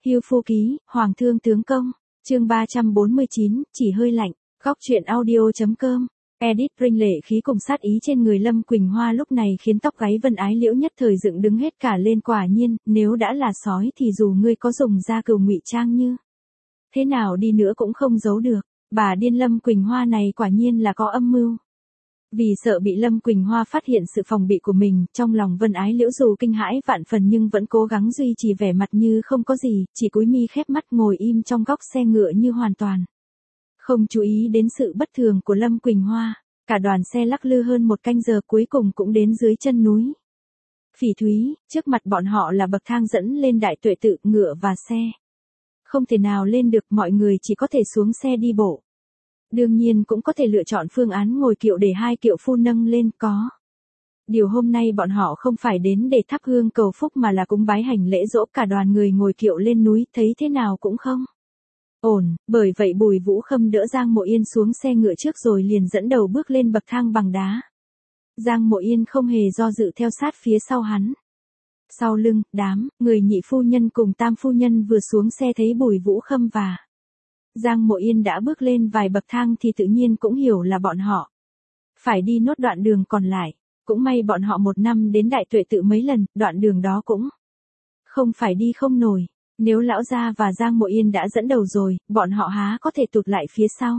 Hưu Phu Ký, Hoàng thương tướng công, chương 349, chỉ hơi lạnh, góc truyện audio.com. Edit Ring lệ khí cùng sát ý trên người Lâm Quỳnh Hoa lúc này khiến tóc gáy Vân Ái Liễu nhất thời dựng đứng hết cả lên, quả nhiên, nếu đã là sói thì dù ngươi có dùng da cừu ngụy trang như thế nào đi nữa cũng không giấu được, bà điên Lâm Quỳnh Hoa này quả nhiên là có âm mưu. Vì sợ bị Lâm Quỳnh Hoa phát hiện sự phòng bị của mình, trong lòng Vân Ái Liễu dù kinh hãi vạn phần nhưng vẫn cố gắng duy trì vẻ mặt như không có gì, chỉ cúi mi khép mắt ngồi im trong góc xe ngựa như hoàn toàn không chú ý đến sự bất thường của Lâm Quỳnh Hoa. Cả đoàn xe lắc lư hơn một canh giờ cuối cùng cũng đến dưới chân núi Phỉ Thúy, trước mặt bọn họ là bậc thang dẫn lên Đại Tuệ Tự, ngựa và xe không thể nào lên được, mọi người chỉ có thể xuống xe đi bộ. Đương nhiên cũng có thể lựa chọn phương án ngồi kiệu để hai kiệu phu nâng lên, có điều hôm nay bọn họ không phải đến để thắp hương cầu phúc mà là cúng bái hành lễ giỗ. Cả đoàn người ngồi kiệu lên núi thấy thế nào cũng không ổn, bởi vậy Bùi Vũ Khâm đỡ Giang Mộ Yên xuống xe ngựa trước rồi liền dẫn đầu bước lên bậc thang bằng đá. Giang Mộ Yên không hề do dự theo sát phía sau hắn. Sau lưng, đám người nhị phu nhân cùng tam phu nhân vừa xuống xe thấy Bùi Vũ Khâm và Giang Mộ Yên đã bước lên vài bậc thang thì tự nhiên cũng hiểu là bọn họ phải đi nốt đoạn đường còn lại. Cũng may bọn họ một năm đến Đại Tuệ Tự mấy lần, đoạn đường đó cũng không phải đi không nổi. Nếu lão gia và Giang Mộ Yên đã dẫn đầu rồi, bọn họ há có thể tụt lại phía sau.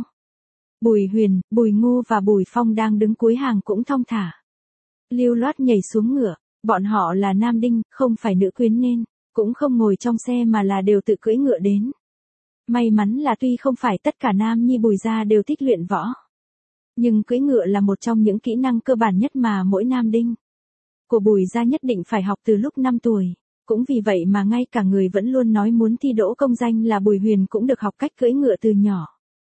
Bùi Huyền, Bùi Ngu và Bùi Phong đang đứng cuối hàng cũng thong thả lưu loát nhảy xuống ngựa. Bọn họ là nam đinh, không phải nữ quyến nên cũng không ngồi trong xe mà là đều tự cưỡi ngựa đến. May mắn là tuy không phải tất cả nam nhi Bùi gia đều thích luyện võ, nhưng cưỡi ngựa là một trong những kỹ năng cơ bản nhất mà mỗi nam đinh của Bùi gia nhất định phải học từ lúc 5 tuổi. Cũng vì vậy mà ngay cả người vẫn luôn nói muốn thi đỗ công danh là Bùi Huyền cũng được học cách cưỡi ngựa từ nhỏ.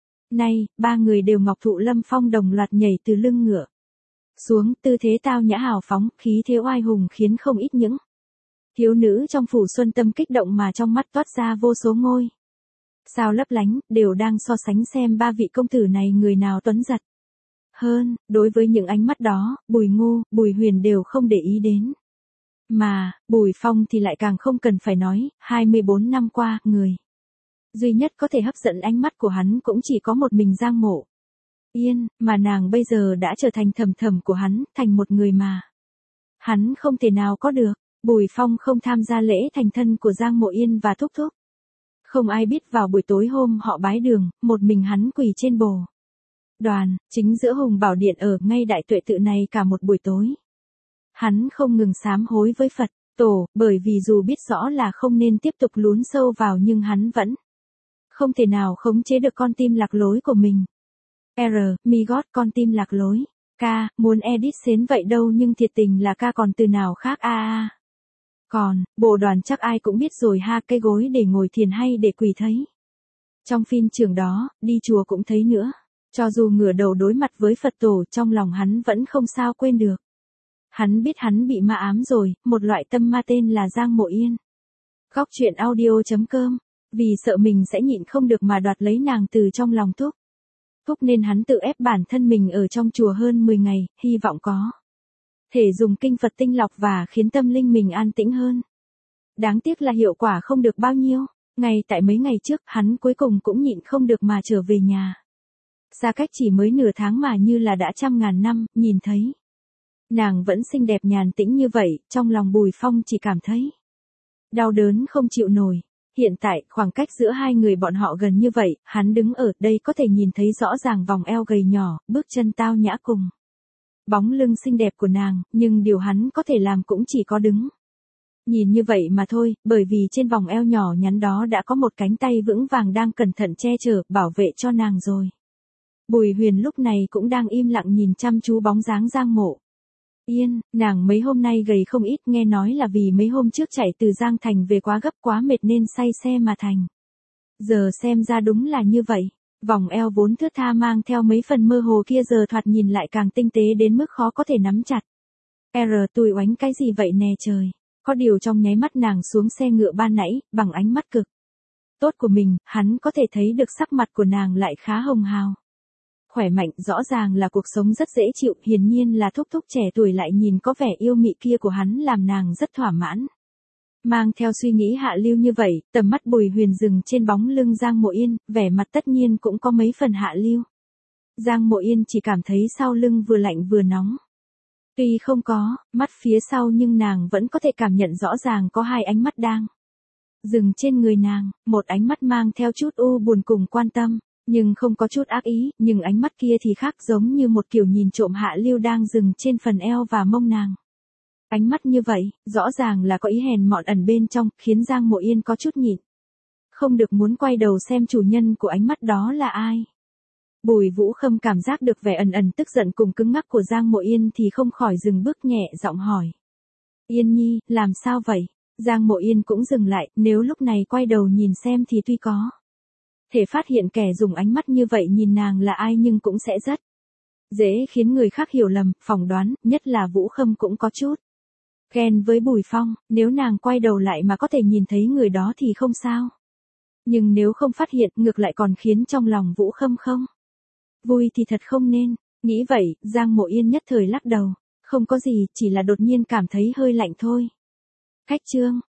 Nay, ba người đều ngọc thụ lâm phong đồng loạt nhảy từ lưng ngựa xuống, tư thế tao nhã hào phóng, khí thế oai hùng khiến không ít những thiếu nữ trong phủ Xuân Tâm kích động mà trong mắt toát ra vô số ngôi sao lấp lánh, đều đang so sánh xem ba vị công tử này người nào tuấn giật hơn. Đối với những ánh mắt đó, Bùi Ngu, Bùi Huyền đều không để ý đến. Mà, Bùi Phong thì lại càng không cần phải nói, 24 năm qua, người duy nhất có thể hấp dẫn ánh mắt của hắn cũng chỉ có một mình Giang Mộ Yên, mà nàng bây giờ đã trở thành thầm thầm của hắn, thành một người mà hắn không thể nào có được. Bùi Phong không tham gia lễ thành thân của Giang Mộ Yên và thúc thúc. Không ai biết vào buổi tối hôm họ bái đường, một mình hắn quỳ trên bồ đoàn, chính giữa Hùng Bảo Điện ở ngay Đại Tuệ Tự này cả một buổi tối. Hắn không ngừng sám hối với Phật Tổ, bởi vì dù biết rõ là không nên tiếp tục lún sâu vào nhưng hắn vẫn không thể nào khống chế được con tim lạc lối của mình. My God, con tim lạc lối. Ca, muốn edit xến vậy đâu nhưng thiệt tình là ca còn từ nào khác a. Còn, bộ đoàn chắc ai cũng biết rồi ha, cây gối để ngồi thiền hay để quỳ thấy. Trong phim trường đó, đi chùa cũng thấy nữa. Cho dù ngửa đầu đối mặt với Phật Tổ, trong lòng hắn vẫn không sao quên được. Hắn biết hắn bị ma ám rồi, một loại tâm ma tên là Giang Mộ Yên. Góc truyện audio.com. Vì sợ mình sẽ nhịn không được mà đoạt lấy nàng từ trong lòng thúc nên hắn tự ép bản thân mình ở trong chùa hơn 10 ngày, hy vọng có thể dùng kinh Phật tinh lọc và khiến tâm linh mình an tĩnh hơn. Đáng tiếc là hiệu quả không được bao nhiêu. Ngay tại mấy ngày trước, hắn cuối cùng cũng nhịn không được mà trở về nhà. Xa cách chỉ mới nửa tháng mà như là đã trăm ngàn năm, nhìn thấy nàng vẫn xinh đẹp nhàn tĩnh như vậy, trong lòng Bùi Phong chỉ cảm thấy đau đớn không chịu nổi. Hiện tại, khoảng cách giữa hai người bọn họ gần như vậy, hắn đứng ở đây có thể nhìn thấy rõ ràng vòng eo gầy nhỏ, bước chân tao nhã cùng bóng lưng xinh đẹp của nàng, nhưng điều hắn có thể làm cũng chỉ có đứng nhìn như vậy mà thôi, bởi vì trên vòng eo nhỏ nhắn đó đã có một cánh tay vững vàng đang cẩn thận che chở, bảo vệ cho nàng rồi. Bùi Huyền lúc này cũng đang im lặng nhìn chăm chú bóng dáng Giang Mộ Yên, nàng mấy hôm nay gầy không ít, nghe nói là vì mấy hôm trước chạy từ Giang Thành về quá gấp quá mệt nên say xe mà thành. Giờ xem ra đúng là như vậy, vòng eo vốn thướt tha mang theo mấy phần mơ hồ kia giờ thoạt nhìn lại càng tinh tế đến mức khó có thể nắm chặt. Tui oánh cái gì vậy nè trời. Có điều trong nháy mắt nàng xuống xe ngựa ban nãy, bằng ánh mắt cực tốt của mình, hắn có thể thấy được sắc mặt của nàng lại khá hồng hào. Khỏe mạnh, rõ ràng là cuộc sống rất dễ chịu, hiển nhiên là thúc trẻ tuổi lại nhìn có vẻ yêu mị kia của hắn làm nàng rất thỏa mãn. Mang theo suy nghĩ hạ lưu như vậy, tầm mắt Bùi Huyền dừng trên bóng lưng Giang Mộ Yên, vẻ mặt tất nhiên cũng có mấy phần hạ lưu. Giang Mộ Yên chỉ cảm thấy sau lưng vừa lạnh vừa nóng. Tuy không có mắt phía sau nhưng nàng vẫn có thể cảm nhận rõ ràng có hai ánh mắt đang dừng trên người nàng, một ánh mắt mang theo chút u buồn cùng quan tâm, nhưng không có chút ác ý, nhưng ánh mắt kia thì khác, giống như một kiểu nhìn trộm hạ lưu đang dừng trên phần eo và mông nàng. Ánh mắt như vậy, rõ ràng là có ý hèn mọn ẩn bên trong, khiến Giang Mộ Yên có chút nhịn không được muốn quay đầu xem chủ nhân của ánh mắt đó là ai. Bùi Vũ Khâm cảm giác được vẻ ẩn ẩn tức giận cùng cứng ngắc của Giang Mộ Yên thì không khỏi dừng bước, nhẹ giọng hỏi. Yên Nhi, làm sao vậy? Giang Mộ Yên cũng dừng lại, nếu lúc này quay đầu nhìn xem thì tuy có thể phát hiện kẻ dùng ánh mắt như vậy nhìn nàng là ai nhưng cũng sẽ rất dễ khiến người khác hiểu lầm, phỏng đoán, nhất là Vũ Khâm cũng có chút ghen với Bùi Phong, nếu nàng quay đầu lại mà có thể nhìn thấy người đó thì không sao. Nhưng nếu không phát hiện, ngược lại còn khiến trong lòng Vũ Khâm không vui thì thật không nên. Nghĩ vậy, Giang Mộ Yên nhất thời lắc đầu. Không có gì, chỉ là đột nhiên cảm thấy hơi lạnh thôi. Khách Trương,